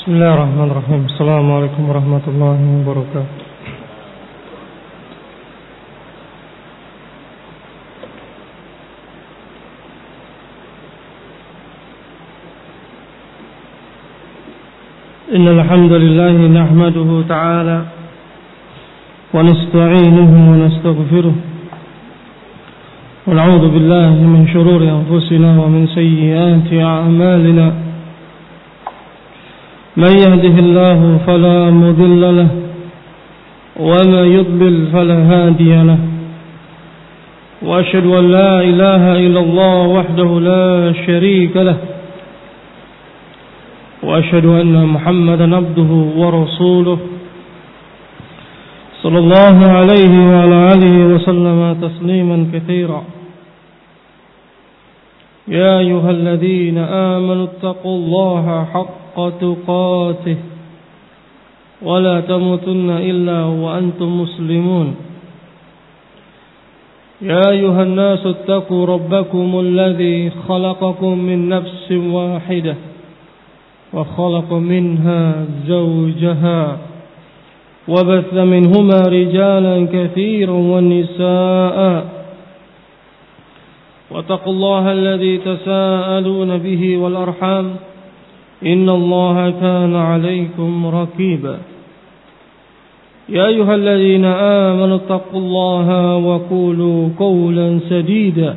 Bismillahirrahmanirrahim. Assalamualaikum warahmatullahi wabarakatuh. Innal hamdalillah nahmaduhu ta'ala wa nasta'inuhu wa nastaghfiruh wa na'udzu billahi min shururi anfusina wa min sayyiati a'malina. من يهده الله فلا مضل له وما يضلل فلا هادي له وأشهد أن لا إله إلا الله وحده لا شريك له وأشهد أن محمدا عبده ورسوله صلى الله عليه وعلى آله وسلم تسليما كثيرا. يا أيها الذين آمنوا اتقوا الله حق تقاته ولا تموتن إلا وأنتم مسلمون. يا أيها الناس اتقوا ربكم الذي خلقكم من نفس واحدة وخلق منها زوجها وبث منهما رجالا كثيرا والنساء واتقوا الله الذي تساءلون به والأرحام إن الله كان عليكم رقيبا. يا أيها الذين آمنوا اتقوا الله وقولوا قولا سديدا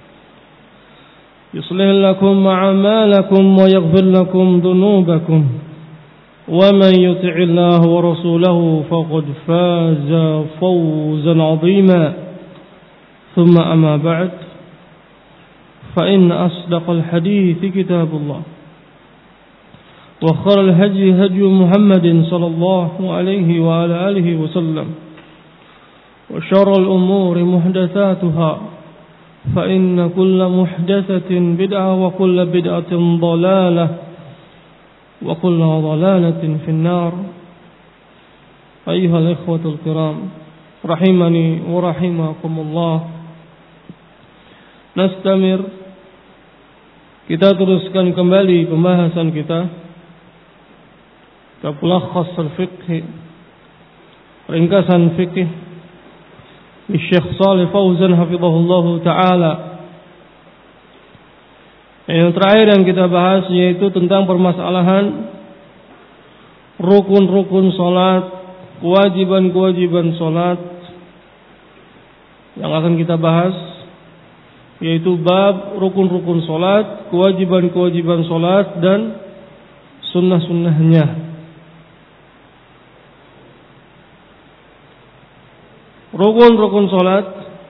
يصلح لكم أعمالكم ويغفر لكم ذنوبكم ومن يطع الله ورسوله فقد فاز فوزا عظيما. ثم أما بعد فإن أصدق الحديث كتاب الله وخير الهدي هدي محمد صلى الله عليه وعلى آله وسلم وشر الأمور محدثاتها فإن كل محدثة بدعة وكل بدعة ضلالة وكل ضلالة في النار. أيها الإخوة الكرام رحمني ورحمكم الله. Nastamir, kita teruskan kembali pembahasan kita ke Mulakhas al-Fiqh, ringkasan fikih Syekh Shalih Fauzan hafizahullah taala. Yang terakhir yang kita bahas yaitu tentang permasalahan rukun-rukun salat, kewajiban-kewajiban salat. Yang akan kita bahas yaitu bab rukun-rukun salat, kewajiban-kewajiban salat dan sunnah-sunnahnya. Rukun-rukun salat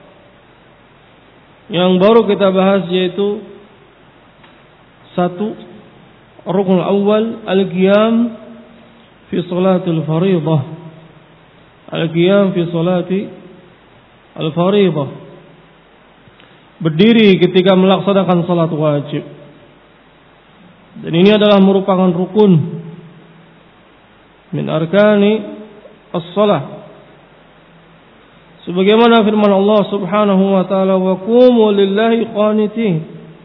yang baru kita bahas yaitu satu, rukun awal al-qiyam fi salatil fariḍah. Al-qiyam fi salati al-fariḍah, berdiri ketika melaksanakan salat wajib. Dan ini adalah merupakan rukun min arkani as-salah. Sebagaimana firman Allah Subhanahu wa taala, wa qumu lillahi qanitin.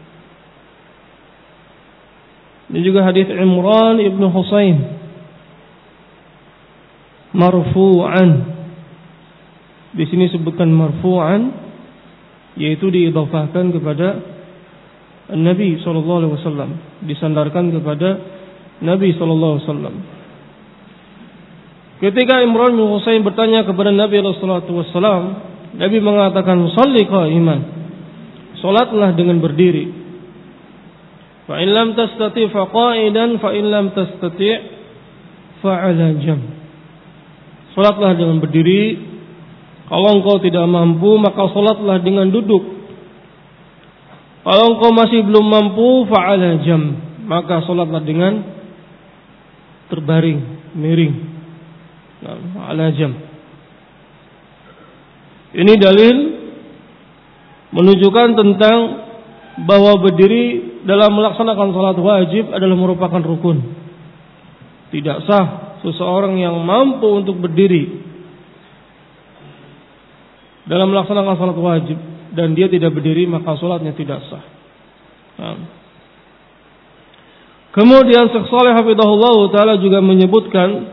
Ini juga hadis Imran ibn Husain marfu'an. Di sini sebutkan marfu'an, yaitu diidhafahkan kepada Nabi sallallahu alaihi wasallam, disandarkan kepada Nabi sallallahu alaihi wasallam. Ketika Imran bin Husain bertanya kepada Nabi sallallahu alaihi wasallam, Nabi mengatakan, "Shalli qa'iman." Salatlah dengan berdiri. Fa in lam tastati' fa qa'idan, fa in lam tastati' fa 'ala jamb. Salatlah dengan berdiri. Kalau engkau tidak mampu, maka salatlah dengan duduk. Kalau engkau masih belum mampu, fa'ala jam, maka salatlah dengan terbaring, miring. Ala jam. Ini dalil menunjukkan tentang bahwa berdiri dalam melaksanakan salat wajib adalah merupakan rukun. Tidak sah seseorang yang mampu untuk berdiri dalam melaksanakan salat wajib dan dia tidak berdiri, maka salatnya tidak sah. Kemudian Syekh Shalih hafizahullah taala juga menyebutkan,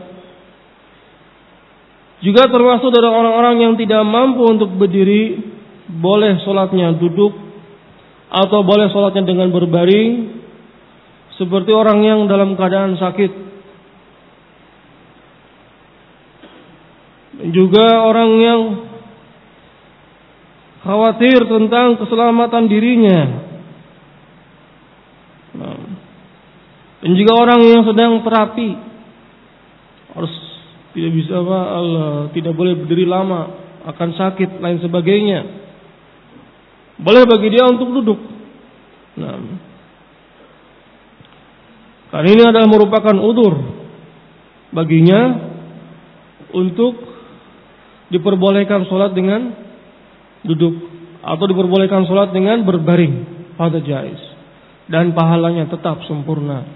juga termasuk dari orang-orang yang tidak mampu untuk berdiri, boleh sholatnya duduk atau boleh sholatnya dengan berbaring, seperti orang yang dalam keadaan sakit. Dan juga orang yang khawatir tentang keselamatan dirinya. Dan juga orang yang sedang terapi, harus tidak bisa tidak boleh berdiri lama, akan sakit lain sebagainya. Boleh bagi dia untuk duduk. Karena ini adalah merupakan udzur baginya untuk diperbolehkan sholat dengan duduk atau diperbolehkan sholat dengan berbaring, pada jaiz, dan pahalanya tetap sempurna.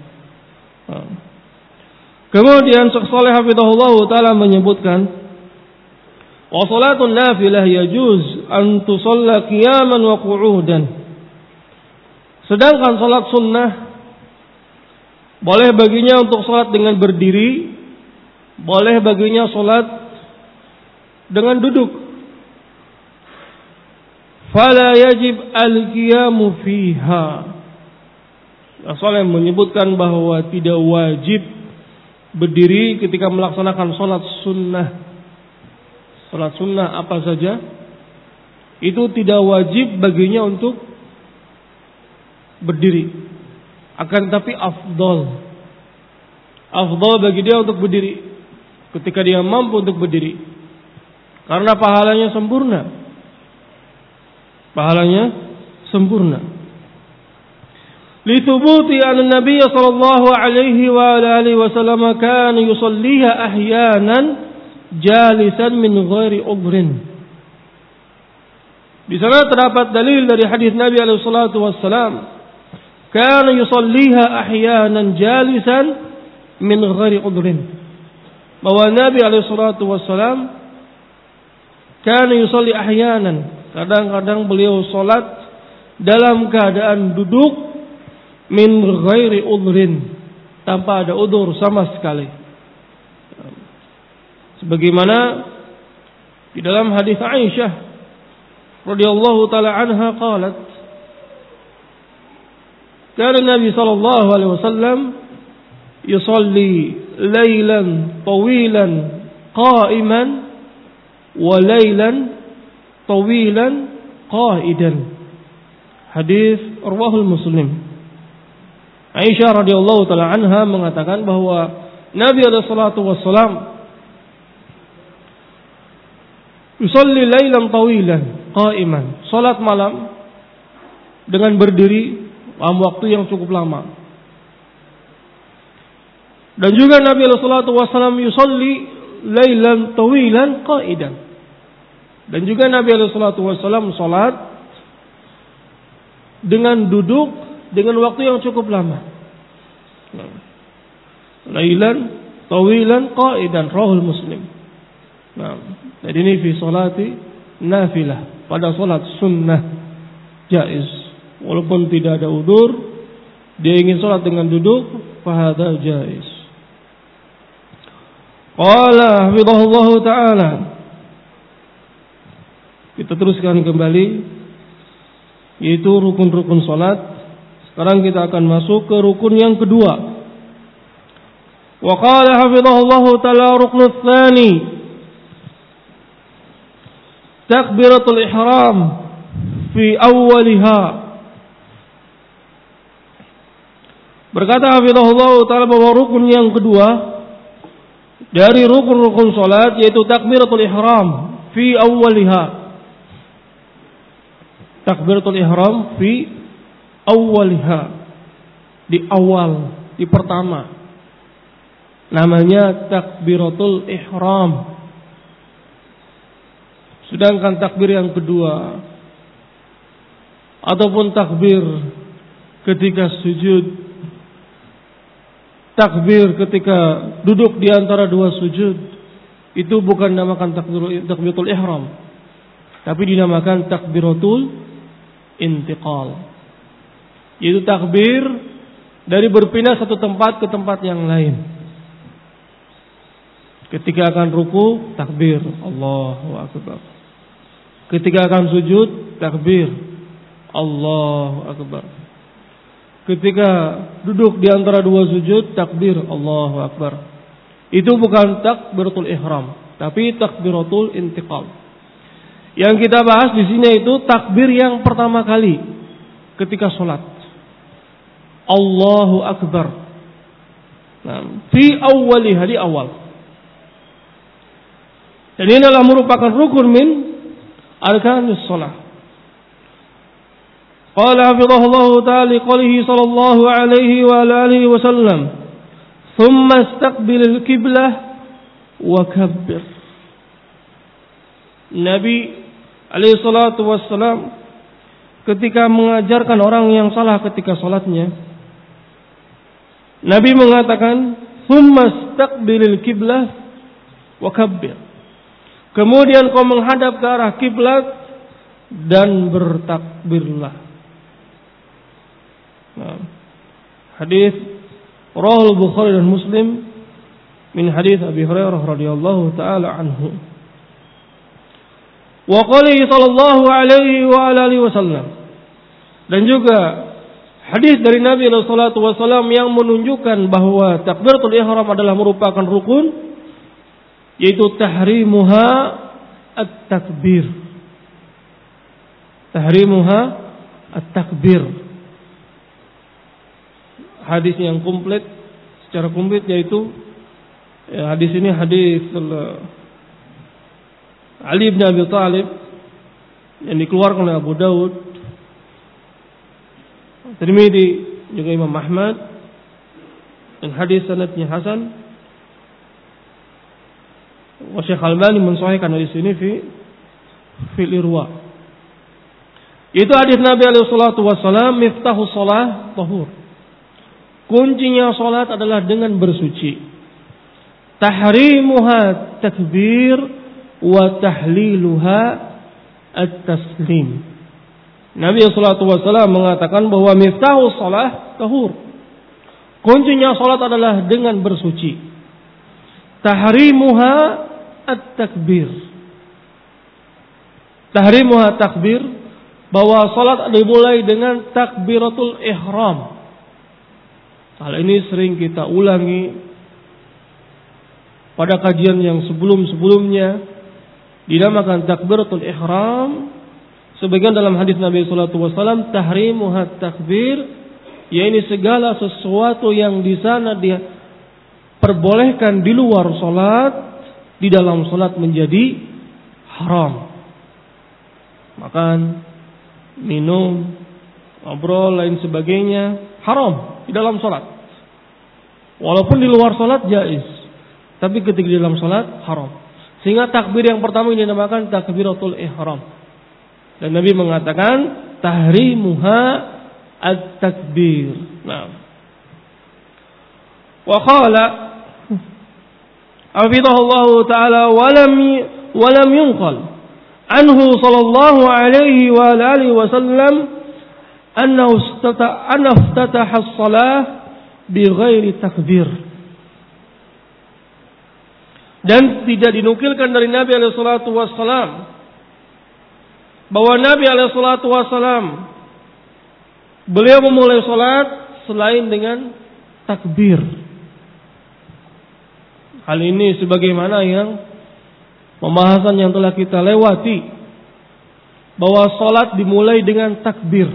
Kemudian Syekh Shalih hafizahullah taala menyebutkan, wa salatun nafilah yajuz an tusalla qiyaman wa qu'udan. Sedangkan salat sunnah boleh baginya untuk salat dengan berdiri, boleh baginya salat dengan duduk. Fala yajib al-qiyamu fiha. Rasulullah menyebutkan bahwa tidak wajib berdiri ketika melaksanakan sholat sunnah. Sholat sunnah apa saja itu tidak wajib baginya untuk berdiri. Akan tetapi afdal bagi dia untuk berdiri ketika dia mampu untuk berdiri, karena pahalanya sempurna. Lithubuti anna Nabiy sallallahu alaihi wa alihi wasallam kana yusalliha ahyanan jalisan min ghairi udhrin. Di sana terdapat dalil dari hadis Nabi alaihi salatu wasallam, kana yusalliha ahyanan jalisan min ghairi udhrin. Bahwa Nabi alaihi salatu wasallam kana yusalli ahyanan, kadang-kadang beliau salat dalam keadaan duduk, min ghairi udhrin, tanpa ada udzur sama sekali. Sebagaimana di dalam hadis Aisyah radhiyallahu taala anha qalat, kana Nabi sallallahu alaihi wasallam yusalli lailan tawilan qa'iman wa lailan tawilan qa'idan. Hadis rawahul Muslim. Aisyah radhiyallahu taala anha mengatakan bahwa Nabi alaihi salatu wassalam yusalli lailan tawilan qa'iman, salat malam dengan berdiri dalam waktu yang cukup lama. Dan juga Nabi alaihi salatu wassalam yusalli lailan tawilan qa'idan. Dan juga Nabi alaihi salatu wassalam salat dengan duduk dengan waktu yang cukup lama. Lailan tawilan qa'idan, rawahul Muslim. Jadi ini fi salati nafilah, pada salat sunnah jaiz, walaupun tidak ada udzur, dia ingin salat dengan duduk, fahadha jaiz. Qala hafizahullah taala. Kita teruskan kembali, yaitu rukun-rukun salat. Sekarang kita akan masuk ke rukun yang kedua. Wa qala hafizahullahu ta'ala ruknul tsani takbiratul ihram fi awwaliha. Berkata hafizahullahu ta'ala bahwa rukun yang kedua dari rukun-rukun salat yaitu takbiratul ihram fi awwaliha. Takbiratul ihram fi awwaliha, di awal, di pertama, namanya takbiratul ihram. Sedangkan takbir yang kedua ataupun takbir ketika sujud, takbir ketika duduk di antara dua sujud, itu bukan dinamakan takbiratul ihram, tapi dinamakan takbiratul intiqal. Yaitu takbir dari berpindah satu tempat ke tempat yang lain. Ketika akan ruku, takbir, Allahu Akbar. Ketika akan sujud, takbir, Allahu Akbar. Ketika duduk di antara dua sujud, takbir, Allahu Akbar. Itu bukan takbiratul ihram, tapi takbiratul intiqal. Yang kita bahas di sini itu takbir yang pertama kali ketika sholat. Allahu Akbar. Nah, fi awwaliha, di awal. Dan ini adalah merupakan rukun min arkanis sholat. Qala hafizahullahu ta'ala qalihi sallallahu alaihi wa alihi wa sallam, thumma istaqbilil qiblah wa kabbir. Nabi alaihi salatu wassalam ketika mengajarkan orang yang salah ketika salatnya, Nabi mengatakan, thumma istaqbilil qiblah wa kabbir. Kemudian kau menghadap ke arah kiblat dan bertakbirlah. Nah, hadis Rawahul Bukhari dan Muslim min hadis Abi Hurairah radhiyallahu taala anhu. Wa qalihi sallallahu alaihi wa alihi wasallam. Dan juga hadis dari Nabi sallallahu alaihi wasallam yang menunjukkan bahwa takbiratul ihram adalah merupakan rukun, yaitu tahrimuha at-takbir. Tahrimuha at-takbir. Hadis yang komplit, secara komplit yaitu hadis ini hadis Ali bin Abi Thalib yang dikeluarkan oleh Abu Daud, Tirmidzi, juga Imam Ahmad, dan hadis sanadnya hasan. Wa Syekh Albani mensahihkan hadis ini fil Irwa. Itu hadis Nabi alaihi salatu wasallam, miftahus shalah tahur. Kuncinya salat adalah dengan bersuci. Tahrimuha takbir wa tahliluha at-taslim. Nabi sallallahu alaihi wasallam mengatakan bahwa miftahus shalah tahur. Kuncinya salat adalah dengan bersuci. Tahrimuha at-takbir. Tahrimuha takbir, bahwa salat dimulai dengan takbiratul ihram. Hal ini sering kita ulangi pada kajian yang sebelum-sebelumnya, dinamakan takbiratul ihram. Sebagian dalam hadis Nabi sallallahu alaihi wasallam, tahrimuha takbir, yaitu segala sesuatu yang di sana dia perbolehkan di luar salat, di dalam salat menjadi haram. Makan, minum, ngobrol, lain sebagainya haram di dalam salat. Walaupun di luar salat jaiz, tapi ketika di dalam salat haram. Sehingga takbir yang pertama ini dinamakan takbiratul ihram. Dan Nabi mengatakan tahrimuha at-takbir. Nah. Wa qala hafizahullahu ta'ala wa lam yunqal anhu sallallahu alaihi wa alihi wa sallam annahu iftataha as-salah bighairi takbir. Dan tidak dinukilkan dari Nabi alaihi salatu wassalam bahwa Nabi alaihi salatu wassalam beliau memulai salat selain dengan takbir. Hal ini sebagaimana yang pembahasan yang telah kita lewati, bahwa salat dimulai dengan takbir.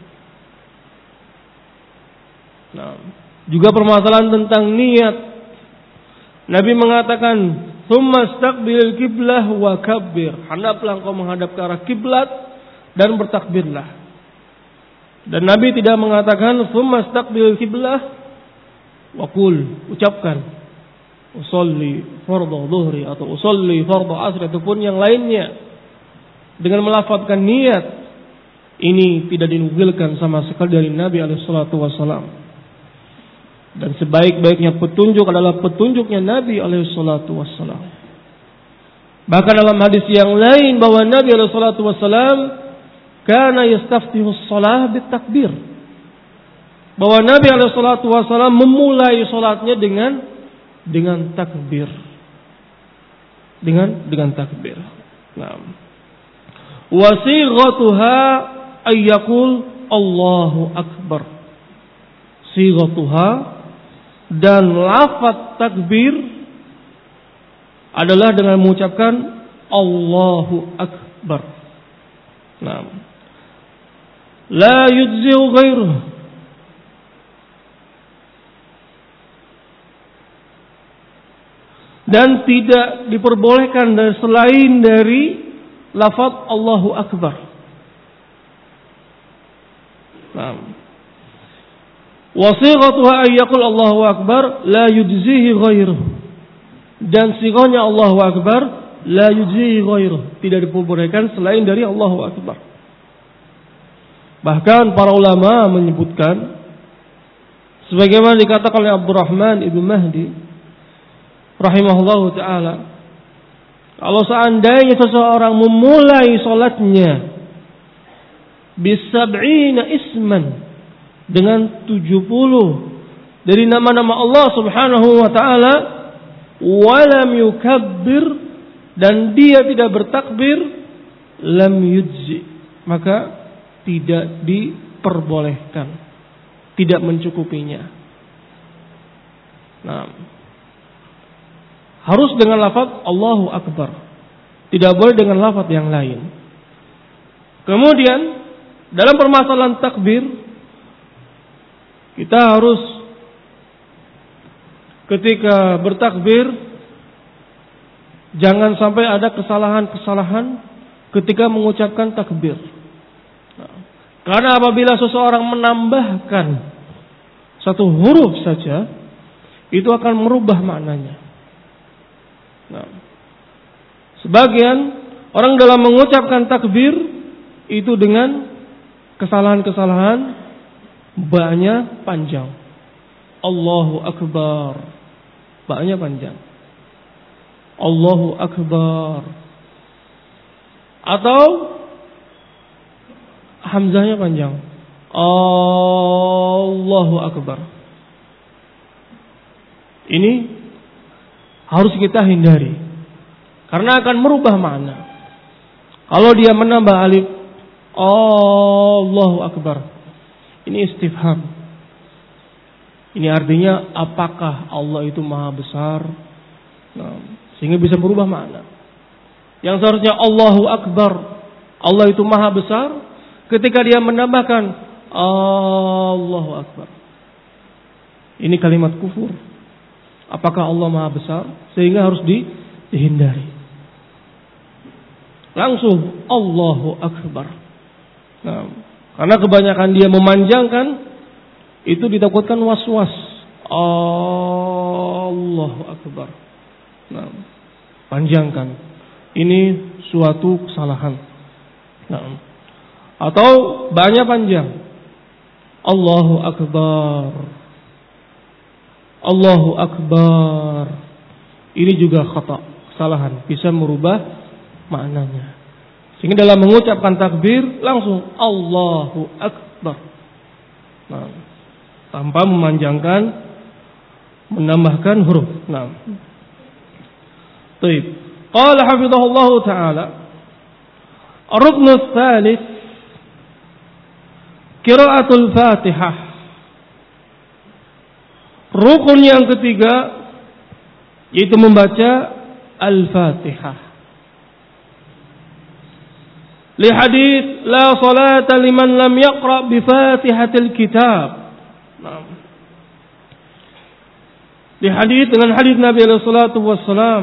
Nah, juga permasalahan tentang niat. Nabi mengatakan, "Tsumma istaqbilil qiblah wa kabbir." Hadaplah engkau menghadap ke arah kiblat dan bertakbirlah. Dan Nabi tidak mengatakan, "Tsumma istaqbilil qiblah wa qul." Ucapkan, "Usolli fardhu dhuhri" atau "Usolli fardhu asr" ataupun yang lainnya dengan melafazkan niat. Ini tidak dinukilkan sama sekali dari Nabi alaihi salatu wasallam. Dan sebaik-baiknya petunjuk adalah petunjuknya Nabi alaihi salatu wassalam. Bahkan dalam hadis yang lain bahwa Nabi alaihi salatu wassalam kana yastaftihu shalah bitakbir. bahwa Nabi SAW memulai salatnya dengan takbir. Dengan takbir. Nah. Wa sighatuha ay yaqul Allahu akbar. Sighatuha dan lafaz takbir adalah dengan mengucapkan Allahu akbar. Nah. La yujzi'u ghairuhu. Dan tidak diperbolehkan selain dari lafaz Allahu akbar. Nah. Wa sighatuha ay yaqul Allahu akbar la yujzihi ghairuhu. Dan sighahnya Allahu akbar la yujzihi ghairuhu, tidak diperbolehkan selain dari Allahu akbar. Bahkan para ulama menyebutkan sebagaimana dikatakan oleh Abdurrahman Ibnu Mahdi rahimahullahu taala, kalau seandainya seseorang memulai salatnya bisab'ina isman, dengan 70 dari nama-nama Allah Subhanahu wa taala, walam yukabbir, dan dia tidak bertakbir, lam yujzi, maka tidak diperbolehkan, tidak mencukupinya. Nah, harus dengan lafaz Allahu akbar, tidak boleh dengan lafaz yang lain. Kemudian dalam permasalahan takbir, kita harus ketika bertakbir jangan sampai ada kesalahan-kesalahan ketika mengucapkan takbir. Karena apabila seseorang menambahkan satu huruf saja, itu akan merubah maknanya. Nah, sebagian orang dalam mengucapkan takbir itu dengan kesalahan-kesalahan, ba-nya panjang. Allahu akbar, ba-nya panjang. Allahu akbar. Atau hamzahnya panjang. Allahu akbar. Ini harus kita hindari karena akan merubah makna. Kalau dia menambah alif, Allahu akbar, ini istifham. Ini artinya apakah Allah itu maha besar? Nah, sehingga bisa berubah makna. Yang seharusnya Allahu akbar, Allah itu maha besar, ketika dia menambahkan Allahu akbar, ini kalimat kufur. Apakah Allah maha besar? Sehingga harus dihindari. Langsung Allahu akbar. Nah, karena kebanyakan dia memanjangkan, itu ditakutkan was-was. Allahu akbar. Nah, panjangkan. Ini suatu kesalahan. Nah, atau banyak panjang. Allahu akbar. Allahu akbar. Ini juga khata, kesalahan, bisa merubah maknanya. Sehingga dalam mengucapkan takbir langsung Allahu akbar. Nah, tanpa memanjangkan, menambahkan huruf. Nah. Baik. Qala hafizahullah taala, ar-rukn ats-tsalits qiraatul Fatihah. Rukun yang ketiga yaitu membaca Al-Fatihah. Li hadits la salata liman lam yaqra bi Fatihatil kitab. Nah. Di hadits dengan hadits Nabi sallallahu alaihi wasallam.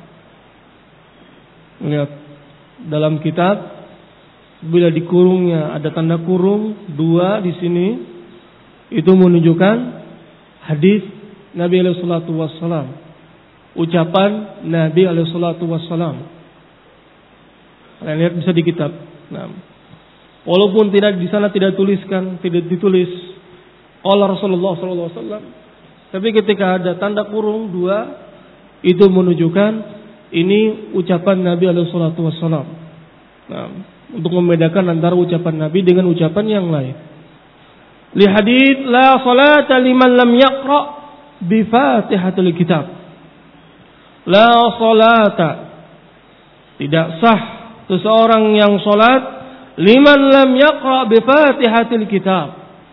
Lihat dalam kitab bila di kurungnya ada tanda kurung 2 di sini, itu menunjukkan hadis Nabi sallallahu alaihi wasallam, ucapan Nabi sallallahu alaihi wasallam. Kalian lihat bisa di kitab. Nah, walaupun tidak di sana tidak ditulis qala Rasulullah sallallahu alaihi wasallam, tapi ketika ada tanda kurung 2, itu menunjukkan ini ucapan Nabi sallallahu alaihi wasallam. Nah, untuk membedakan antara ucapan Nabi dengan ucapan yang lain. li hadits la salata liman lam yaqra bi Fatihatil kitab. La salata, tidak sah seseorang yang salat liman lam yaqra bi Fatihatil kitab,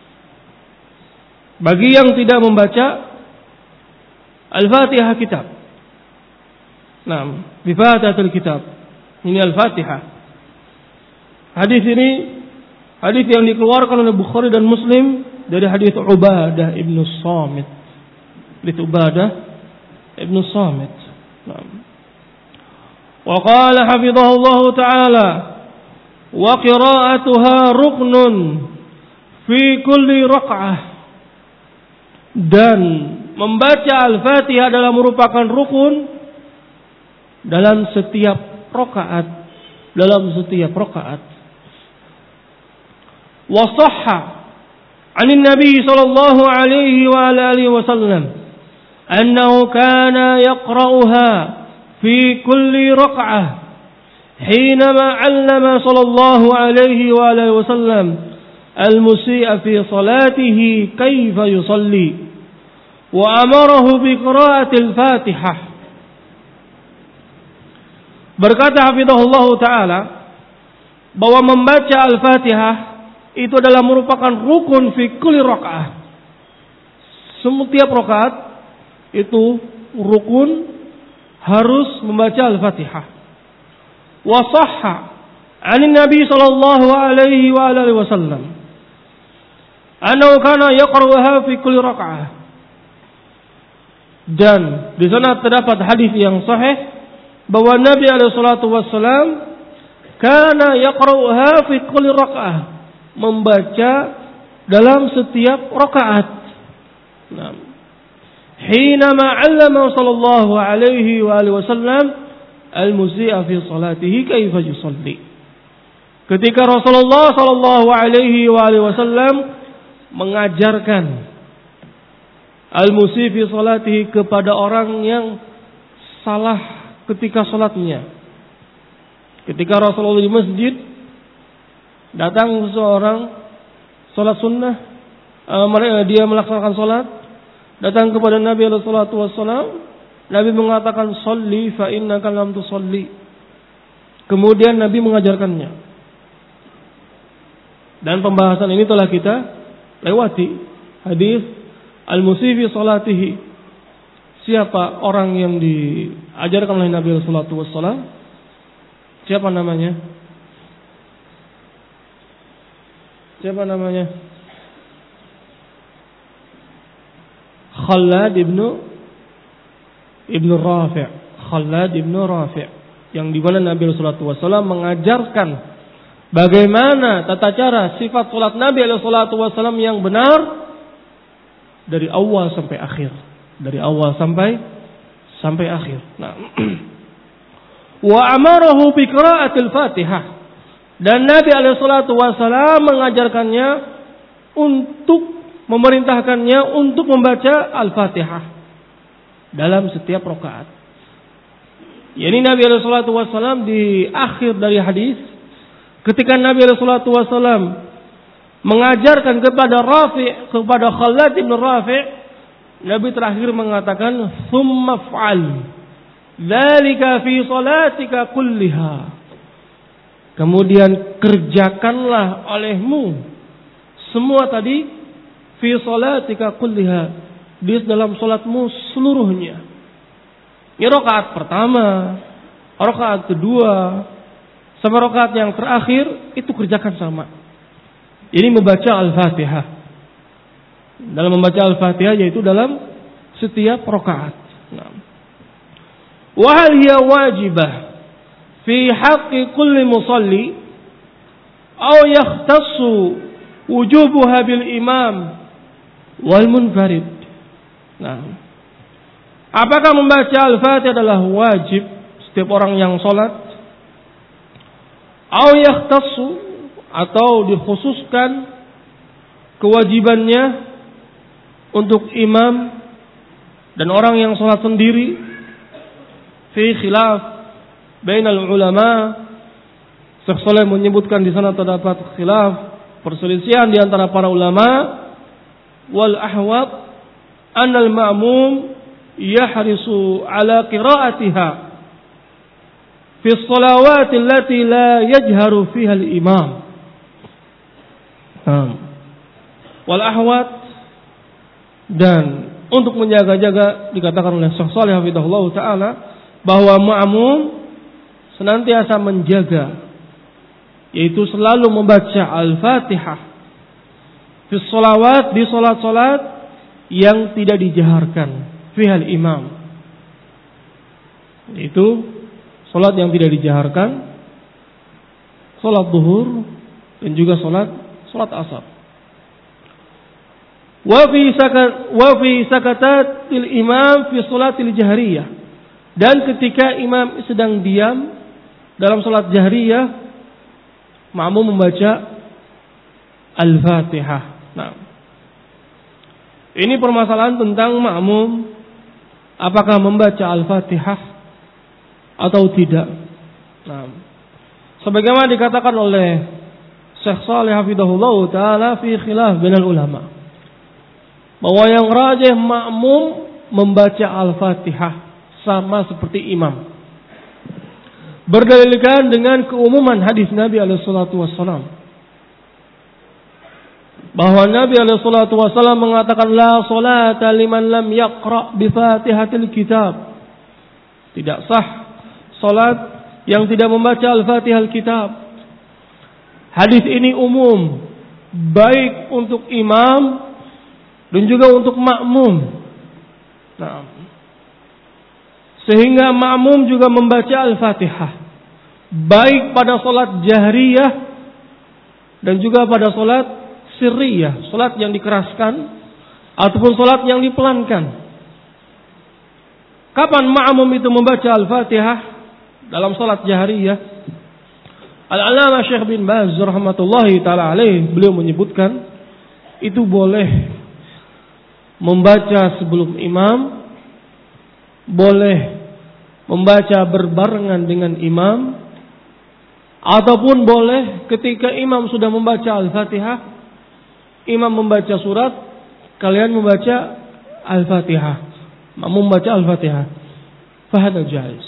bagi yang tidak membaca Al-Fatihah kitab. Naam, bi Fatihatil kitab. Ini Al-Fatihah. Hadis ini hadis yang dikeluarkan oleh Bukhari dan Muslim dari hadis Ubadah ibnu Samit. Hadis Ubadah ibnu Samit. Naam. Wa qala hafizahullah taala wa qira'atuha ruknun fi kulli raq'ah. Dan membaca Al-Fatihah adalah merupakan rukun dalam setiap rakaat, Wa sahha 'anin Nabi sallallahu alaihi wa alihi wasallam annahu kana yaqra'uha fi kulli raq'ah hinama 'allama sallallahu alaihi wa alihi wasallam al-musii'a fi salatihi kaifa yusalli wa amarahu bi qira'atil Fatihah. Berkata hafizahullah taala bahwa membaca Al-Fatihah itu adalah merupakan rukun fi kulli rakaat. Setiap rakaat itu rukun harus membaca Al-Fatihah. Wa sahha 'anin Nabi sallallahu alaihi wa alihi wasallam annahu kana yaqra'uha fi kulli rakaat. Dan di sana terdapat hadis yang sahih bahwa Nabi alaihi salatu wasallam kana yaqra'uha fi kulli rakaat, membaca dalam setiap rakaat. Nah, hinama 'allama sallallahu alaihi wa alihi wasallam al-musii'a fi salatihi kaifa yusalli. Ketika Rasulullah sallallahu alaihi wa alihi wasallam mengajarkan al-musii' fi salatihi kepada orang yang salah ketika salatnya. Ketika Rasulullah di masjid, datang seseorang salat sunnah, dia melaksanakan salat, datang kepada Nabi alaihi salatu wassalam, Nabi mengatakan sholli fa innaka lam tusolli. Kemudian Nabi mengajarkannya. Dan pembahasan ini telah kita lewati. Hadis al-musii' fi salatihi. Siapa orang yang diajarkan oleh Nabi alaihi salatu wassalam? Siapa namanya? Siapa namanya? Khallad ibnu Rafi'. Khallad ibnu Rafi', yang di mana Nabi sallallahu alaihi wasallam mengajarkan bagaimana tata cara sifat salat Nabi sallallahu alaihi wasallam yang benar dari awal sampai akhir. Dari awal sampai akhir. Nah, wa amarahu bi qira'atil Fatihah. Dan Nabi alaihi salatu wasallam mengajarkannya memerintahkannya untuk membaca Al-Fatihah dalam setiap rakaat. Yani Nabi alaihi salatu wasallam di akhir dari hadis, ketika Nabi alaihi salatu wasallam mengajarkan kepada Khallad bin Rafi', Nabi terakhir mengatakan thumma fa'al dzalika fi salatika kulliha. Kemudian kerjakanlah olehmu semua tadi fi salatika kulliha, di dalam salatmu seluruhnya. Ini rakaat pertama, rakaat kedua, sampai rakaat yang terakhir itu kerjakan sama. Ini membaca Al-Fatihah. Dalam membaca Al-Fatihah yaitu dalam setiap rakaat. Wa hal hiya wajibah fi haqqi kulli musalli aw yakhtassu wujubuha bil imam wal munfarid. Nah, apakah membaca Al-Fatihah adalah wajib setiap orang yang salat? Aw yakhtassu, atau dikhususkan kewajibannya untuk imam dan orang yang salat sendiri? Fi khilaf bainal ulama. Syekh Shalih menyebutkan di sana terdapat khilaf, perselisihan di antara para ulama wal ahwab anal ma'mum yahrisu ala qira'atiha fi sholawat allati la yajharu fiha al-imam. Wal ahwat, dan untuk menjaga-jaga dikatakan oleh Syekh Shalih hafizahullah taala bahwa ma'mum senantiasa menjaga, yaitu selalu membaca Al-Fatihah fi sholawat, di salat-salat yang tidak dijaharkan fihal imam, yaitu salat yang tidak dijaharkan, salat zuhur dan juga salat asar. Wa fi sakatatil imam fi salatil jahriyah, dan ketika imam sedang diam dalam salat jahriyah, ma'mum membaca Al-Fatihah. Nah, ini permasalahan tentang ma'mum apakah membaca Al-Fatihah atau tidak. Nah, sebagaimana dikatakan oleh Syekh Shalih hafizahullah taala fi khilaf bainal ulama, bahwa yang rajih ma'mum membaca Al-Fatihah sama seperti imam, berdalilkan dengan keumuman hadis Nabi alaihi salatu wassalam, bahwa Nabi alaihi salatu wassalam mengatakan la salata liman lam yaqra bi Fatihatil kitab. Tidak sah salat yang tidak membaca Al-Fatihah kitab. Hadis ini umum, baik untuk imam dan juga untuk makmum. Nah, sehingga makmum juga membaca Al-Fatihah, baik pada salat jahriyah dan juga pada salat sirriyah, salat yang dikeraskan ataupun salat yang dipelankan. Kapan makmum itu membaca Al-Fatihah dalam salat jahriyah? Al-Allamah Syekh bin Baz rahmatullahi taala alaih, beliau menyebutkan itu boleh membaca sebelum imam, boleh membaca berbarengan dengan imam, ataupun boleh ketika imam sudah membaca Al-Fatihah, imam membaca surat, kalian membaca Al-Fatihah, membaca Al-Fatihah. Fahadha jaiz.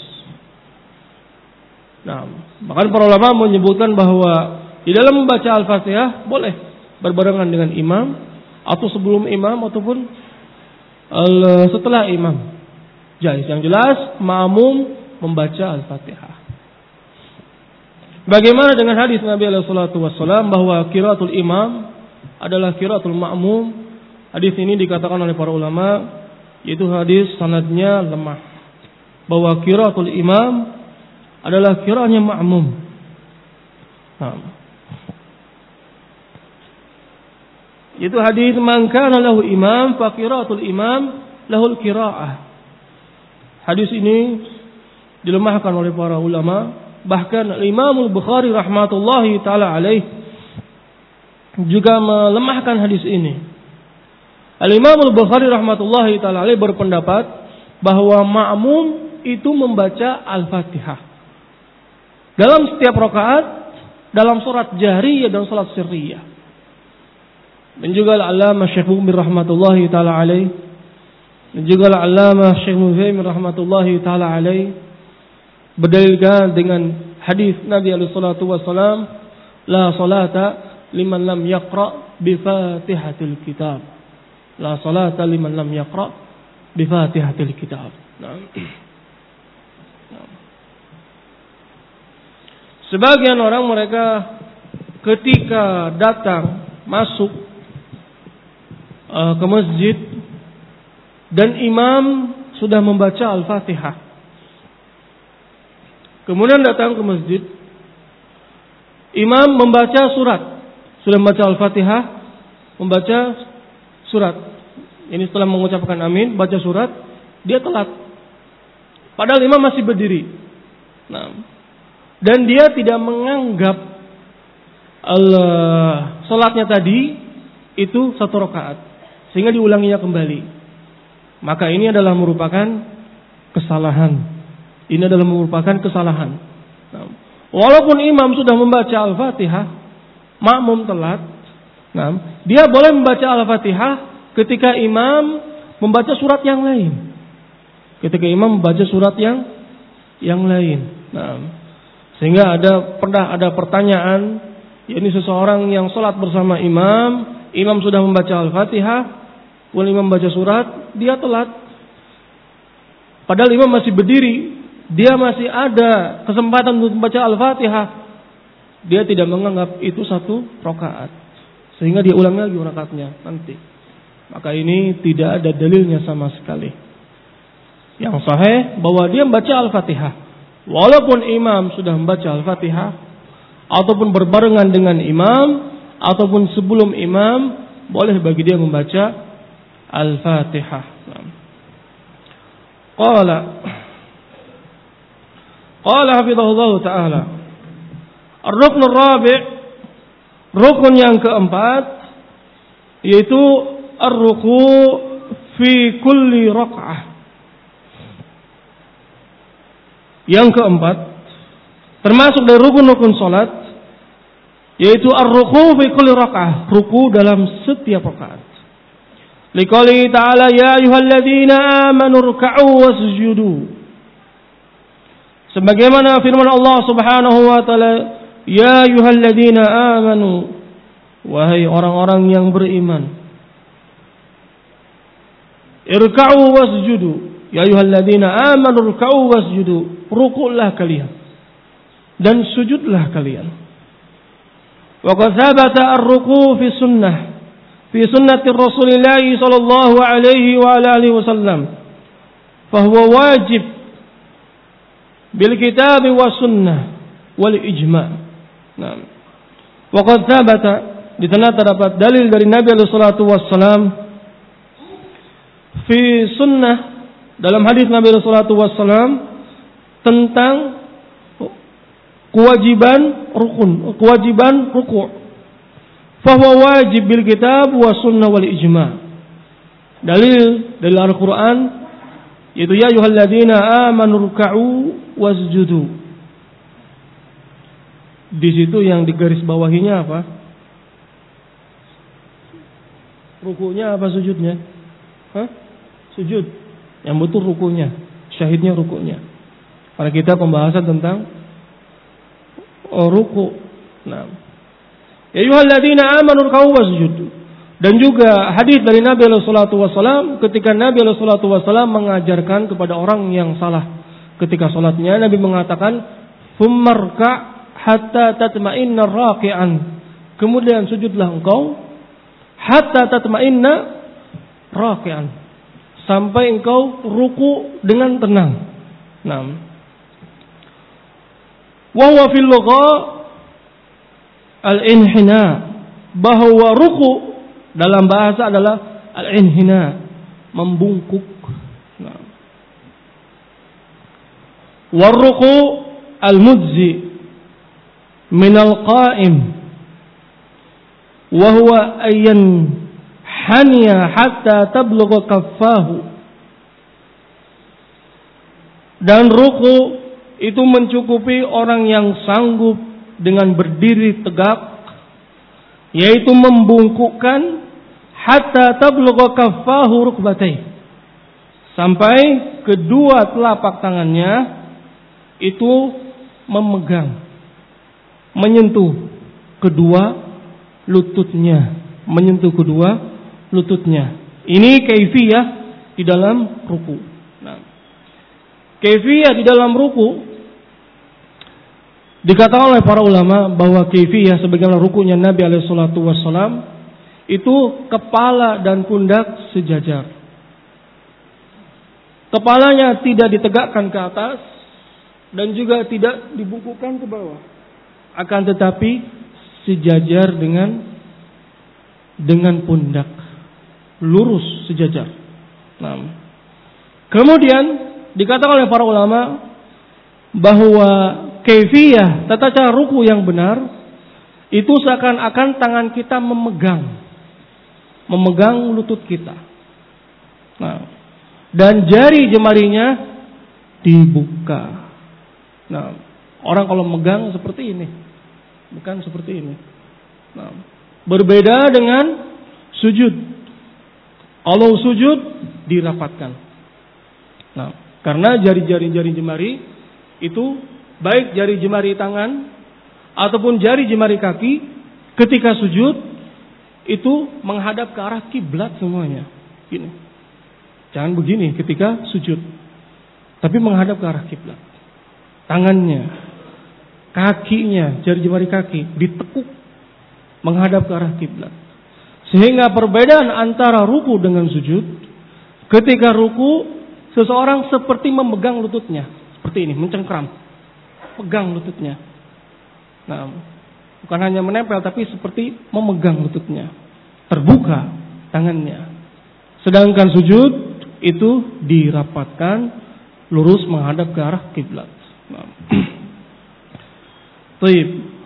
Nah, bahkan para ulama menyebutkan bahwa di dalam membaca Al-Fatihah boleh berbarengan dengan imam, atau sebelum imam ataupun setelah imam. Jaiz. Yang jelas ma'mum membaca Al-Fatihah. Bagaimana dengan hadis Nabi alaihi salatu wassalam bahwa qiraatul imam adalah qiraatul ma'mum? Hadis ini dikatakan oleh para ulama, yaitu hadis sanadnya lemah, bahwa qiraatul imam adalah qiraatnya ma'mum. Itu hadis man kana lahu imam fa qiraatul imam lahul qiraah. Hadis ini dilemahkan oleh para ulama, bahkan Imam Al-Bukhari rahmatullahi taala alaih juga melemahkan hadis ini. Al-Imam Al-Bukhari rahmatullahi taala alaih berpendapat bahwa ma'mum itu membaca Al-Fatihah dalam setiap rakaat, dalam salat jahriyah dan salat sirriyah. Dan juga Al-Allamah Syekh Mu'min rahmatullahi taala alaih, dan juga Al-Allamah Syekh Mu'min rahmatullahi taala alaih berdalilkan dengan hadis Nabi alaihi salatu wasalam, la salata liman lam yaqra bi Fatihatil kitab. La salata liman lam yaqra bi Fatihatil kitab. Sebagian orang mereka ketika datang masuk ke masjid dan imam sudah membaca Al-Fatihah, kemudian datang ke masjid, imam membaca surat, sudah membaca Al-Fatihah, membaca surat. Ini setelah mengucapkan amin, baca surat, dia telat. Padahal imam masih berdiri. Nah, dan dia tidak menganggap salatnya tadi itu satu rakaat, sehingga diulanginya kembali. Maka ini adalah merupakan kesalahan. Ini adalah merupakan kesalahan. Nah, walaupun imam sudah membaca Al-Fatihah, makmum telat, nah, dia boleh membaca Al-Fatihah ketika imam membaca surat yang lain. Ketika imam membaca surat yang lain. Nah, sehingga pernah ada pertanyaan, yakni seseorang yang salat bersama imam sudah membaca Al-Fatihah, kemudian imam membaca surat, dia telat. Padahal imam masih berdiri, dia masih ada kesempatan untuk membaca Al-Fatihah. Dia tidak menganggap itu satu rakaat, sehingga dia ulang lagi rakaatnya nanti. Maka ini tidak ada dalilnya sama sekali. Yang sahih bahwa dia membaca Al-Fatihah, walaupun imam sudah membaca Al-Fatihah, ataupun berbarengan dengan imam, ataupun sebelum imam, boleh bagi dia membaca Al-Fatihah. Qala hafizahullah ta'ala, ar-rukn ar-rabi', rukun yang keempat, yaitu ar-ruku' fi kulli rak'ah. Yang keempat, termasuk dari rukun-rukun salat, yaitu ar-ruku' fi kulli rak'ah, ruku dalam setiap rakaat. Liqouli ta'ala ya ayyuhalladzina amanu ruk'u wasjudu. Sebagaimana firman Allah Subhanahu wa taala, ya ayyuhalladzina amanu, wahai orang-orang yang beriman, irka'u wasjudu. Ya ayyuhalladzina amanu ruk'u wasjudu, ruku'lah kalian dan sujudlah kalian. Wa qad thabata ar-ruku' fi sunnati Rasulillah sallallahu alaihi wa alihi wasallam, fa huwa wajib bil kitab wa sunnah wal ijma'. Nah, wa qad thabata, di sana terdapat dalil dari Nabi sallallahu alaihi wasallam fi sunnah, dalam hadis Nabi sallallahu alaihi wasallam tentang kewajiban ruku'. Fahuwa wajib bil kitab wa sunnah wal ijma'. Dalil dari Al-Quran, yaitu ya ayyuhalladzina amanu ruk'u wasjudu. Di situ yang digaris bawahinya apa? Rukunya apa sujudnya? Sujud. Yang betul rukunya, syahidnya rukunya. Karena kita pembahasan tentang ruku. Nah, ya ayyuhalladzina amanu ruk'u wasjudu. Dan juga hadis dari Nabi sallallahu alaihi wasallam ketika Nabi sallallahu alaihi wasallam mengajarkan kepada orang yang salah ketika salatnya, Nabi mengatakan tsummarka hatta tatma'inna raqi'an. Kemudian sujudlah engkau hatta tatma'inna raqi'an, sampai engkau ruku dengan tenang. Nah, wa huwa fil lugha al-inhina, bahwa ruku dalam bahasa adalah al-inhina, membungkuk. Nah, war ruku al-mujzi min al-qa'im, wa huwa ayyan haniya hatta tablugha kaffahu. Dan ruku itu mencukupi orang yang sanggup dengan berdiri tegak, yaitu membungkukkan hatta tablugha kaffahu rukbatai, sampai kedua telapak tangannya itu memegang, menyentuh kedua lututnya, Ini kaifiyah di dalam ruku. Nah, kaifiyah di dalam ruku dikatakan oleh para ulama bahwa kaifiyah sebagaimana rukunya Nabi alaihi salatu wassalam itu kepala dan pundak sejajar. Kepalanya tidak ditegakkan ke atas dan juga tidak dibungkukkan ke bawah, akan tetapi sejajar dengan pundak, lurus sejajar. Nah, kemudian dikatakan oleh para ulama bahwa kaifiyah tata cara ruku yang benar itu seakan-akan tangan kita memegang lutut kita. Nah, dan jari jemarinya dibuka. Nah, orang kalau megang seperti ini, bukan seperti ini. Nah, berbeda dengan sujud. Kalau sujud dirapatkan. Nah, karena jari-jari jemari itu baik jari jemari tangan ataupun jari jemari kaki ketika sujud itu menghadap ke arah kiblat semuanya. Gini. Jangan begini ketika sujud. Tapi menghadap ke arah kiblat. Tangannya, kakinya, jari jemari kaki ditekuk menghadap ke arah kiblat. Sehingga perbedaan antara ruku dengan sujud, ketika ruku seseorang seperti memegang lututnya, seperti ini, mencengkram, pegang lututnya. Nah, bukan hanya menempel, tapi seperti memegang lututnya, terbuka tangannya. Sedangkan sujud itu dirapatkan, lurus menghadap ke arah kiblat. Nah. Baik.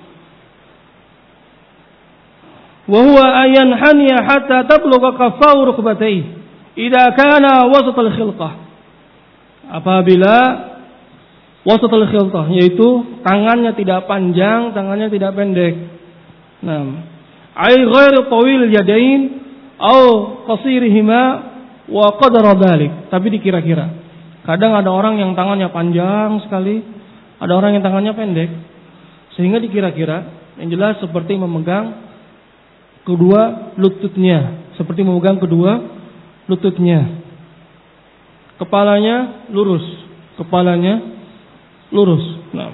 Wa huwa ayan haniya hatta tablugha kaffahu rukbatayhi idza kana wasat al-khilqah. Apabila wasat al-khilqah yaitu tangannya tidak panjang, tangannya tidak pendek. Nah, ay ghairu tawil yadain au qasirihima wa qadara dzalik. Tapi dikira-kira. Kadang ada orang yang tangannya panjang sekali, ada orang yang tangannya pendek. Sehingga dikira-kira yang jelas seperti memegang kedua lututnya, seperti memegang kedua lututnya. Kepalanya lurus, kepalanya lurus. Nah.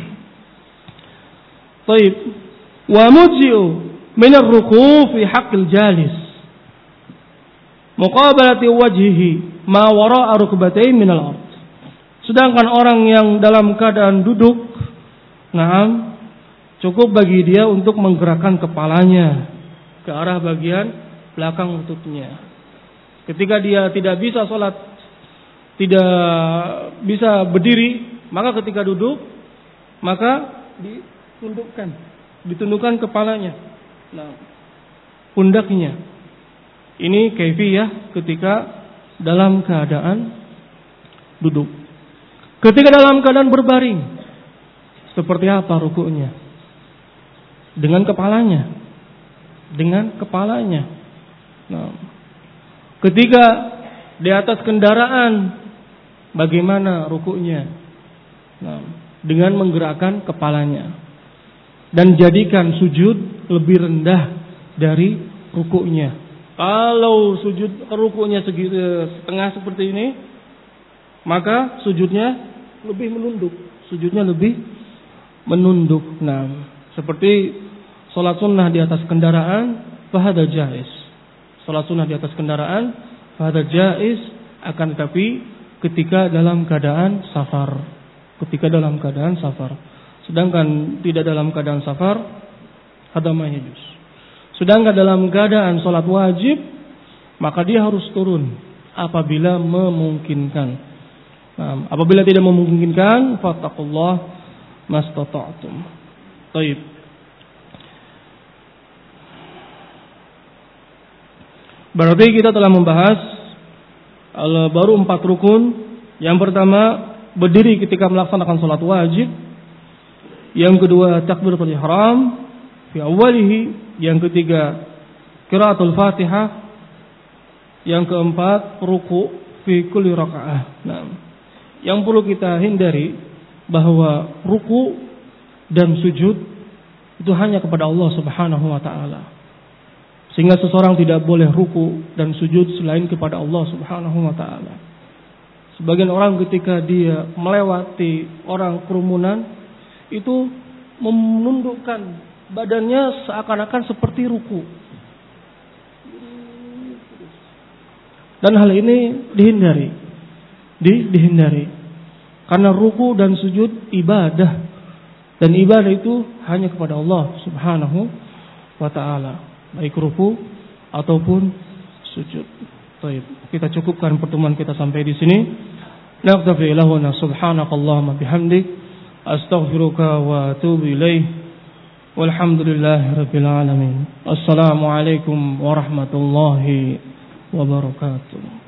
Baik. Wa mujzi'u min ar-ruku' fi haqqil jalis. Muqabalati wajhihi ma wara'a rukbatayhi min al-ard. Sedangkan orang yang dalam keadaan duduk, nah, cukup bagi dia untuk menggerakkan kepalanya ke arah bagian belakang lututnya. Ketika dia tidak bisa sholat, tidak bisa berdiri, maka ketika duduk, maka ditundukkan kepalanya, nah, pundaknya. Ini kaifiyah ketika dalam keadaan duduk. Ketika dalam keadaan berbaring, seperti apa rukuknya? Dengan kepalanya. Dengan kepalanya. Nah, ketika di atas kendaraan, bagaimana rukuknya? Nah, dengan menggerakkan kepalanya. Dan jadikan sujud lebih rendah dari rukuknya. Kalau sujud rukuknya setengah seperti ini, maka sujudnya lebih menunduk. Sujudnya lebih menunduk. Nah, seperti salat sunnah di atas kendaraan, fahada jaiz. Salat sunnah di atas kendaraan, fahada jaiz. Akan tetapi ketika dalam keadaan safar. Ketika dalam keadaan safar. Sedangkan tidak dalam keadaan safar, hada ma yajuz. Sedangkan dalam keadaan salat wajib, maka dia harus turun apabila memungkinkan. Nah, apabila tidak memungkinkan, fattaqullah mastata'tum. Baik. Berarti kita telah membahas baru 4 rukun. Yang pertama, berdiri ketika melaksanakan salat wajib. Yang kedua, takbiratul ihram fi awwalihi. Yang ketiga, qiraatul Fatihah. Yang keempat, ruku' fi kulli rakaah. Nah, yang perlu kita hindari bahwa ruku' dan sujud itu hanya kepada Allah Subhanahu wa taala. Sehingga seseorang tidak boleh ruku dan sujud selain kepada Allah Subhanahu wa taala. Sebagian orang ketika dia melewati orang kerumunan itu menundukkan badannya seakan-akan seperti ruku. Dan hal ini dihindari. Dihindari. Karena ruku dan sujud ibadah. Dan ibadah itu hanya kepada Allah Subhanahu wa taala. Baik ruku ataupun sujud. Baik, kita cukupkan pertemuan kita sampai di sini. Naqtafi lahuna subhanakallahumma bihamdik astaghfiruka wa atubu ilaih. Walhamdulillahirabbil alamin. Assalamualaikum warahmatullahi wabarakatuh.